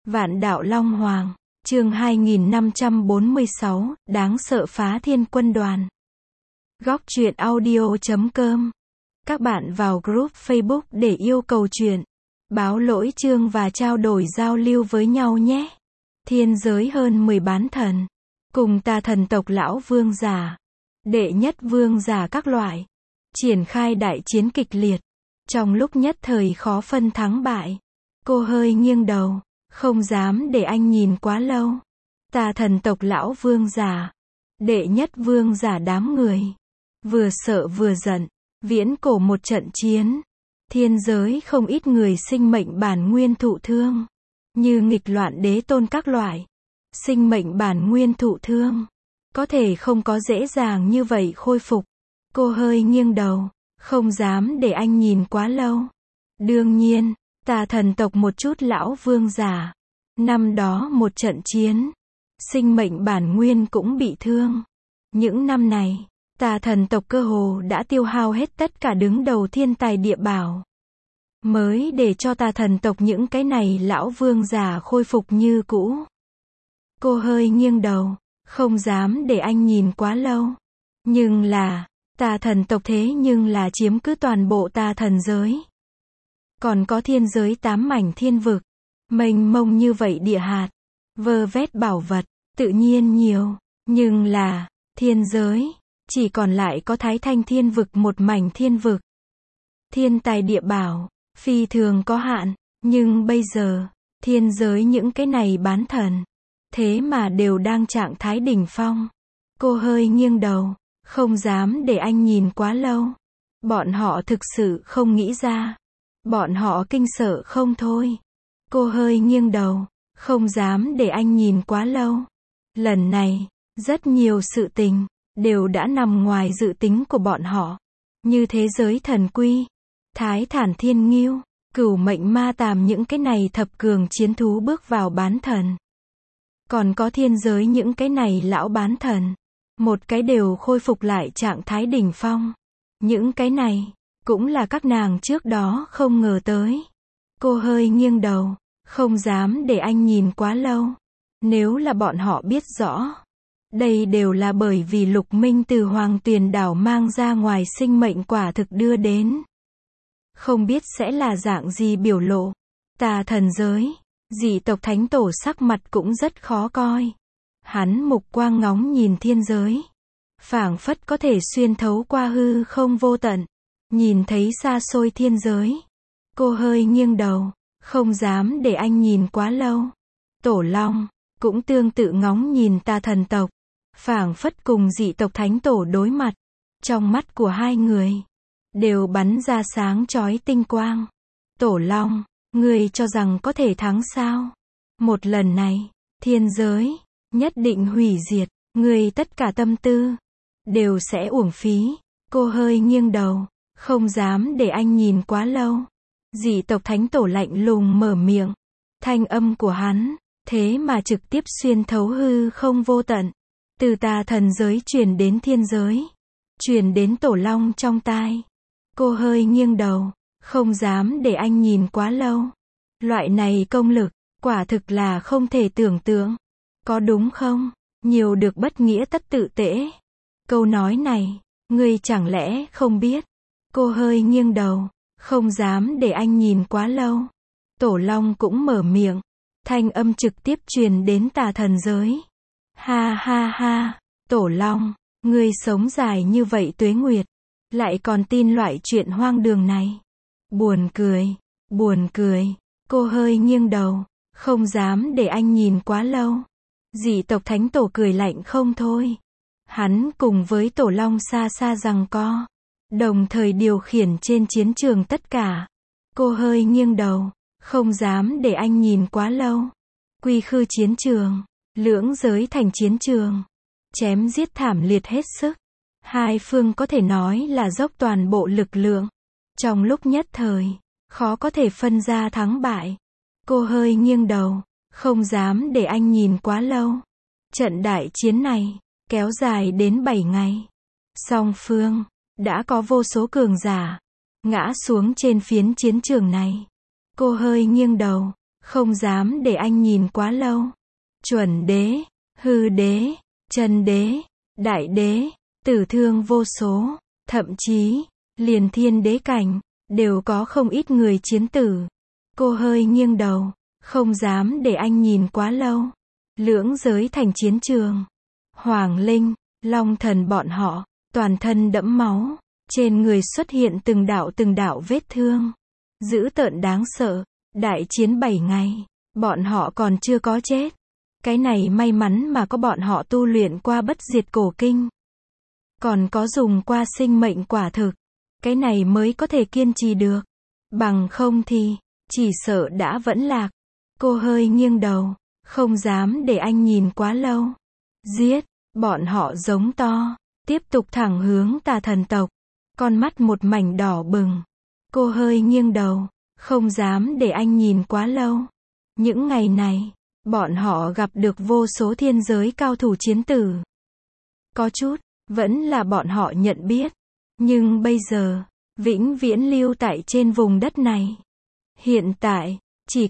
Vạn đạo Long Hoàng, chương 2546, đáng sợ phá thiên quân đoàn. Góc truyện audio.com. Các bạn vào group Facebook để yêu cầu truyện, báo lỗi chương và trao đổi giao lưu với nhau nhé. Thiên giới hơn 10 bán thần, cùng tà thần tộc lão vương giả, đệ nhất vương giả các loại, triển khai đại chiến kịch liệt. Trong lúc nhất thời khó phân thắng bại, cô hơi nghiêng đầu, không dám để anh nhìn quá lâu. Tà thần tộc lão vương giả, đệ nhất vương giả đám người, vừa sợ vừa giận, viễn cổ một trận chiến, thiên giới không ít người sinh mệnh bản nguyên thụ thương, như nghịch loạn đế tôn các loại. Sinh mệnh bản nguyên thụ thương, có thể không có dễ dàng như vậy khôi phục. Cô hơi nghiêng đầu, không dám để anh nhìn quá lâu. Đương nhiên, tà thần tộc một chút lão vương giả, năm đó một trận chiến, sinh mệnh bản nguyên cũng bị thương. Những năm này, tà thần tộc cơ hồ đã tiêu hao hết tất cả đứng đầu thiên tài địa bảo, mới để cho tà thần tộc những cái này lão vương giả khôi phục như cũ. Cô hơi nghiêng đầu, không dám để anh nhìn quá lâu. Nhưng là, tà thần tộc thế nhưng là chiếm cứ toàn bộ tà thần giới. Còn có thiên giới 8 mảnh thiên vực, mênh mông như vậy địa hạt, vơ vét bảo vật, tự nhiên nhiều. Nhưng là, thiên giới, chỉ còn lại có Thái Thanh thiên vực một mảnh thiên vực. Thiên tài địa bảo, phi thường có hạn, nhưng bây giờ, thiên giới những cái này bán thần, thế mà đều đang trạng thái đỉnh phong. Cô hơi nghiêng đầu, không dám để anh nhìn quá lâu. Bọn họ thực sự không nghĩ ra. Bọn họ kinh sợ không thôi. Cô hơi nghiêng đầu, không dám để anh nhìn quá lâu. Lần này, rất nhiều sự tình, đều đã nằm ngoài dự tính của bọn họ. Như thế giới thần quy, Thái Thản Thiên Ngưu, Cửu Mệnh Ma Tàm những cái này thập cường chiến thú bước vào bán thần. Còn có thiên giới những cái này lão bán thần, một cái đều khôi phục lại trạng thái đỉnh phong. Những cái này, cũng là các nàng trước đó không ngờ tới. Cô hơi nghiêng đầu, không dám để anh nhìn quá lâu. Nếu là bọn họ biết rõ, đây đều là bởi vì Lục Minh từ Hoàng Tuyền đảo mang ra ngoài sinh mệnh quả thực đưa đến. Không biết sẽ là dạng gì biểu lộ. Tà thần giới, dị tộc thánh tổ sắc mặt cũng rất khó coi. Hắn mục quang ngóng nhìn thiên giới, phảng phất có thể xuyên thấu qua hư không vô tận, nhìn thấy xa xôi thiên giới. Cô hơi nghiêng đầu, không dám để anh nhìn quá lâu. Tổ Long, cũng tương tự ngóng nhìn tà thần tộc, phảng phất cùng dị tộc thánh tổ đối mặt. Trong mắt của hai người, đều bắn ra sáng chói tinh quang. Tổ Long, ngươi cho rằng có thể thắng sao? Một lần này, thiên giới, nhất định hủy diệt, ngươi tất cả tâm tư, đều sẽ uổng phí. Cô hơi nghiêng đầu, không dám để anh nhìn quá lâu. Dị tộc thánh tổ lạnh lùng mở miệng. Thanh âm của hắn, thế mà trực tiếp xuyên thấu hư không vô tận. Từ tà thần giới truyền đến thiên giới, truyền đến Tổ Long trong tai. Cô hơi nghiêng đầu, không dám để anh nhìn quá lâu. Loại này công lực, quả thực là không thể tưởng tượng. Có đúng không? Nhiều được bất nghĩa tất tự tễ. Câu nói này, ngươi chẳng lẽ không biết? Cô hơi nghiêng đầu, không dám để anh nhìn quá lâu. Tổ Long cũng mở miệng, thanh âm trực tiếp truyền đến tà thần giới. Ha ha ha, Tổ Long, ngươi sống dài như vậy tuế nguyệt, lại còn tin loại chuyện hoang đường này. Buồn cười, buồn cười. Cô hơi nghiêng đầu, không dám để anh nhìn quá lâu. Dị tộc thánh tổ cười lạnh không thôi. Hắn cùng với Tổ Long xa xa giằng co, đồng thời điều khiển trên chiến trường tất cả. Cô hơi nghiêng đầu, không dám để anh nhìn quá lâu. Quy khư chiến trường, lưỡng giới thành chiến trường, chém giết thảm liệt hết sức. Hai phương có thể nói là dốc toàn bộ lực lượng. Trong lúc nhất thời, khó có thể phân ra thắng bại. Cô hơi nghiêng đầu, không dám để anh nhìn quá lâu. Trận đại chiến này, kéo dài đến 7 ngày. Song phương, đã có vô số cường giả, ngã xuống trên phiến chiến trường này. Cô hơi nghiêng đầu, không dám để anh nhìn quá lâu. Chuẩn đế, hư đế, chân đế, đại đế, tử thương vô số, thậm chí, liền thiên đế cảnh, đều có không ít người chiến tử. Cô hơi nghiêng đầu, không dám để anh nhìn quá lâu. Lưỡng giới thành chiến trường. Hoàng Linh, Long Thần bọn họ, toàn thân đẫm máu, trên người xuất hiện từng đạo vết thương. Dữ tợn đáng sợ, đại chiến 7 ngày, bọn họ còn chưa có chết. Cái này may mắn mà có bọn họ tu luyện qua bất diệt cổ kinh. Còn có dùng qua sinh mệnh quả thực. Cái này mới có thể kiên trì được. Bằng không thì, chỉ sợ đã vẫn lạc. Cô hơi nghiêng đầu, không dám để anh nhìn quá lâu. Giết, bọn họ giống to, tiếp tục thẳng hướng Tà thần tộc. Con mắt một mảnh đỏ bừng. Cô hơi nghiêng đầu, không dám để anh nhìn quá lâu. Những ngày này, bọn họ gặp được vô số thiên giới cao thủ chiến tử. Có chút, vẫn là bọn họ nhận biết. Nhưng bây giờ, vĩnh viễn lưu tại trên vùng đất này. Hiện tại, chỉ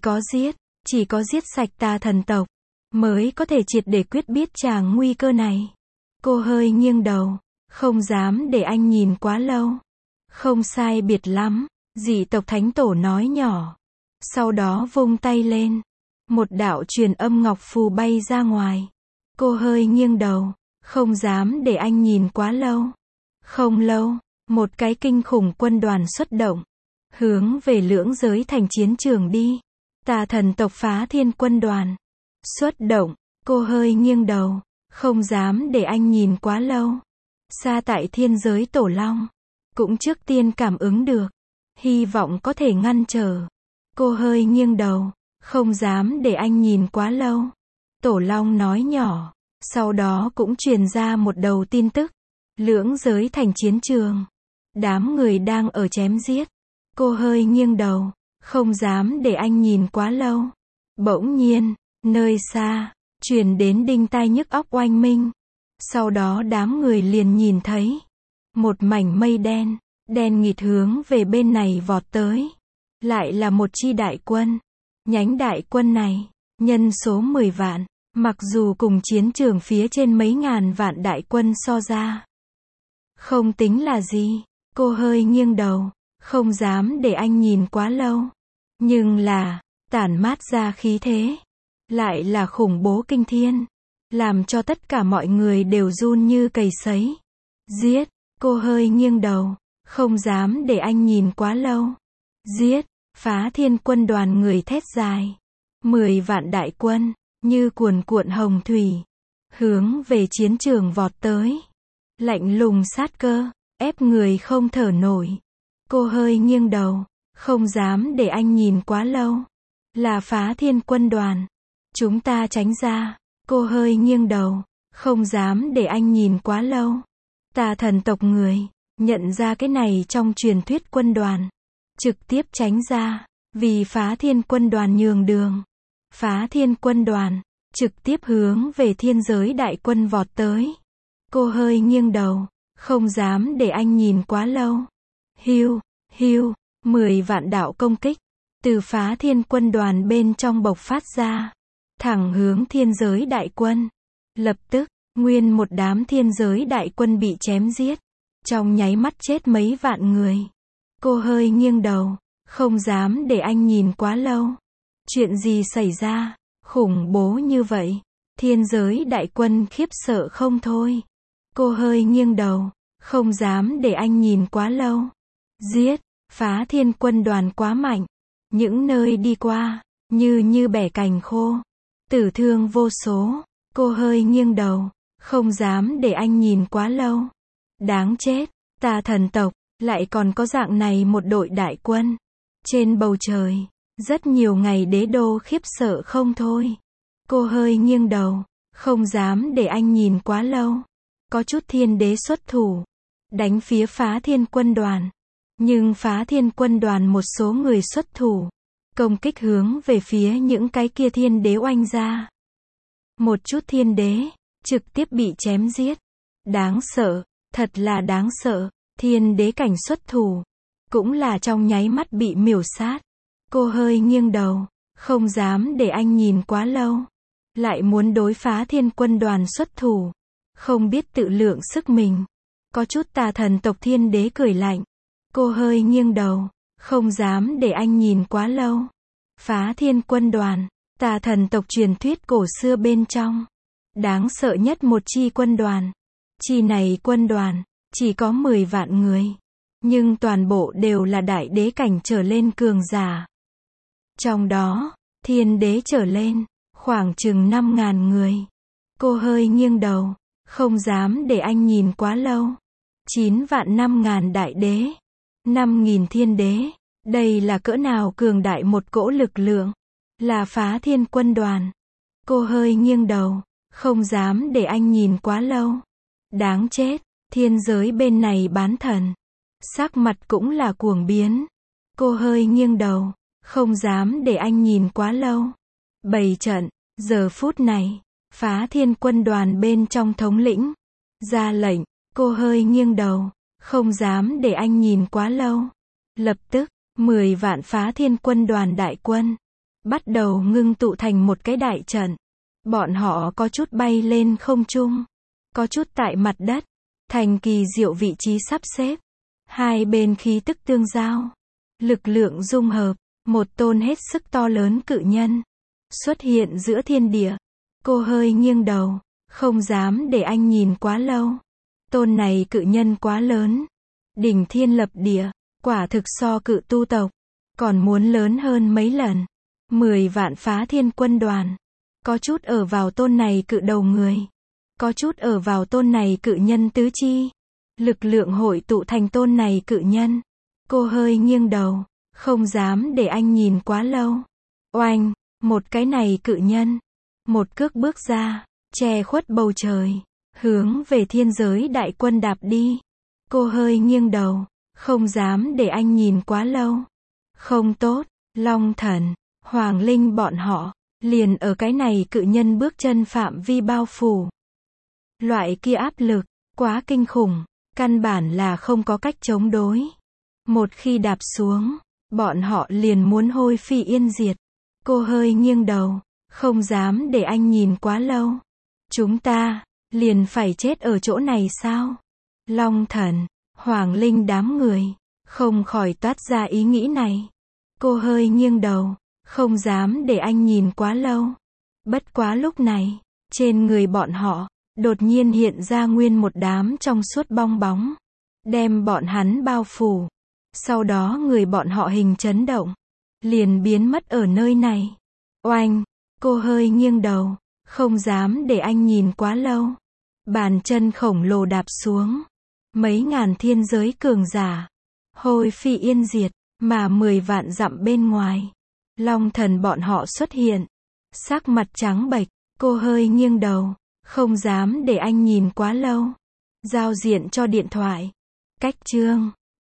có giết sạch Tà thần tộc, mới có thể triệt để quyết biết tràng nguy cơ này. Cô hơi nghiêng đầu, không dám để anh nhìn quá lâu. Không sai biệt lắm, dị tộc thánh tổ nói nhỏ. Sau đó vung tay lên. Một đạo truyền âm ngọc phù bay ra ngoài. Cô hơi nghiêng đầu, không dám để anh nhìn quá lâu. Không lâu, một cái kinh khủng quân đoàn xuất động, hướng về lưỡng giới thành chiến trường đi. Tà thần tộc Phá Thiên quân đoàn xuất động. Cô hơi nghiêng đầu, không dám để anh nhìn quá lâu. Xa tại thiên giới Tổ Long cũng trước tiên cảm ứng được, hy vọng có thể ngăn trở. Cô hơi nghiêng đầu, không dám để anh nhìn quá lâu. Tổ Long nói nhỏ, sau đó cũng truyền ra một đầu tin tức. Lưỡng giới thành chiến trường, đám người đang ở chém giết. Cô hơi nghiêng đầu, không dám để anh nhìn quá lâu. Bỗng nhiên, nơi xa, truyền đến đinh tai nhức óc oanh minh. Sau đó đám người liền nhìn thấy một mảnh mây đen, đen nghịt hướng về bên này vọt tới. Lại là một chi đại quân. Nhánh đại quân này, nhân số 10 vạn, mặc dù cùng chiến trường phía trên mấy ngàn vạn đại quân so ra, không tính là gì. Cô hơi nghiêng đầu, không dám để anh nhìn quá lâu. Nhưng là, tản mát ra khí thế, lại là khủng bố kinh thiên, làm cho tất cả mọi người đều run như cầy sấy. Giết, cô hơi nghiêng đầu, không dám để anh nhìn quá lâu. Giết, Phá Thiên quân đoàn người thét dài. 10 vạn đại quân, như cuồn cuộn hồng thủy, hướng về chiến trường vọt tới. Lạnh lùng sát cơ, ép người không thở nổi. Cô hơi nghiêng đầu, không dám để anh nhìn quá lâu. Là Phá Thiên quân đoàn. Chúng ta tránh ra. Cô hơi nghiêng đầu, không dám để anh nhìn quá lâu. Tà thần tộc người, nhận ra cái này trong truyền thuyết quân đoàn. Trực tiếp tránh ra, vì Phá Thiên quân đoàn nhường đường. Phá Thiên quân đoàn, trực tiếp hướng về thiên giới đại quân vọt tới. Cô hơi nghiêng đầu, không dám để anh nhìn quá lâu. Hiu, hiu, 10 vạn đạo công kích, từ Phá Thiên quân đoàn bên trong bộc phát ra, thẳng hướng thiên giới đại quân. Lập tức, nguyên một đám thiên giới đại quân bị chém giết, trong nháy mắt chết mấy vạn người. Cô hơi nghiêng đầu, không dám để anh nhìn quá lâu. Chuyện gì xảy ra, khủng bố như vậy? Thiên giới đại quân khiếp sợ không thôi. Cô hơi nghiêng đầu, không dám để anh nhìn quá lâu. Giết, Phá Thiên quân đoàn quá mạnh. Những nơi đi qua, như bẻ cành khô. Tử thương vô số. Cô hơi nghiêng đầu, không dám để anh nhìn quá lâu. Đáng chết, Tà thần tộc, lại còn có dạng này một đội đại quân. Trên bầu trời, rất nhiều ngày đế đô khiếp sợ không thôi. Cô hơi nghiêng đầu, không dám để anh nhìn quá lâu. Có chút thiên đế xuất thủ, đánh phía Phá Thiên quân đoàn. Nhưng Phá Thiên quân đoàn một số người xuất thủ, công kích hướng về phía những cái kia thiên đế oanh ra. Một chút thiên đế, trực tiếp bị chém giết. Đáng sợ, thật là đáng sợ. Thiên đế cảnh xuất thủ, cũng là trong nháy mắt bị miểu sát. Cô hơi nghiêng đầu, Không dám để anh nhìn quá lâu. Lại muốn đối phá thiên quân đoàn xuất thủ. Không biết tự lượng sức mình. Có chút tà thần tộc thiên đế cười lạnh. Cô hơi nghiêng đầu. Không dám để anh nhìn quá lâu. Phá thiên quân đoàn. Tà thần tộc truyền thuyết cổ xưa bên trong. Đáng sợ nhất một chi quân đoàn. Chi này quân đoàn. Chỉ có 10 vạn người. Nhưng toàn bộ đều là đại đế cảnh trở lên cường giả. Trong đó, thiên đế trở lên, khoảng chừng 5.000 người. Cô hơi nghiêng đầu, không dám để anh nhìn quá lâu. 9 vạn 5.000 đại đế, 5.000 thiên đế. Đây là cỡ nào cường đại một cỗ lực lượng. Là phá thiên quân đoàn. Cô hơi nghiêng đầu, không dám để anh nhìn quá lâu. Đáng chết, thiên giới bên này bán thần. Sắc mặt cũng là cuồng biến. Cô hơi nghiêng đầu, không dám để anh nhìn quá lâu. Bày trận, giờ phút này, phá thiên quân đoàn bên trong thống lĩnh. Ra lệnh, cô hơi nghiêng đầu, không dám để anh nhìn quá lâu. Lập tức, 10 vạn phá thiên quân đoàn đại quân. Bắt đầu ngưng tụ thành một cái đại trận. Bọn họ có chút bay lên không trung. Có chút tại mặt đất. Thành kỳ diệu vị trí sắp xếp. Hai bên khí tức tương giao. Lực lượng dung hợp. Một tôn hết sức to lớn cự nhân. Xuất hiện giữa thiên địa. Cô hơi nghiêng đầu. Không dám để anh nhìn quá lâu. Tôn này cự nhân quá lớn. Đỉnh thiên lập địa. Quả thực so cự tu tộc. Còn muốn lớn hơn mấy lần. 10 vạn phá thiên quân đoàn. Có chút ở vào tôn này cự đầu người. Có chút ở vào tôn này cự nhân tứ chi. Lực lượng hội tụ thành tôn này cự nhân. Cô hơi nghiêng đầu. Không dám để anh nhìn quá lâu. Oanh, một cái này cự nhân. Một cước bước ra. Che khuất bầu trời. Hướng về thiên giới đại quân đạp đi. Cô hơi nghiêng đầu. Không dám để anh nhìn quá lâu. Không tốt, Long Thần, Hoàng Linh bọn họ. Liền ở cái này cự nhân bước chân phạm vi bao phủ. Loại kia áp lực, quá kinh khủng, căn bản là không có cách chống đối. Một khi đạp xuống, bọn họ liền muốn hôi phi yên diệt. Cô hơi nghiêng đầu, không dám để anh nhìn quá lâu. Chúng ta, liền phải chết ở chỗ này sao? Long Thần, Hoàng Linh đám người, không khỏi toát ra ý nghĩ này. Cô hơi nghiêng đầu, không dám để anh nhìn quá lâu. Bất quá lúc này, trên người bọn họ, đột nhiên hiện ra nguyên một đám trong suốt bong bóng. Đem bọn hắn bao phủ. Sau đó người bọn họ hình chấn động. Liền biến mất ở nơi này. Oanh, cô hơi nghiêng đầu, không dám để anh nhìn quá lâu. Bàn chân khổng lồ đạp xuống. Mấy ngàn thiên giới cường giả. Hôi phi yên diệt, mà 10 vạn dặm bên ngoài. Long Thần bọn họ xuất hiện. Sắc mặt trắng bệch, cô hơi nghiêng đầu, không dám để anh nhìn quá lâu. Giao diện cho điện thoại. Cách chương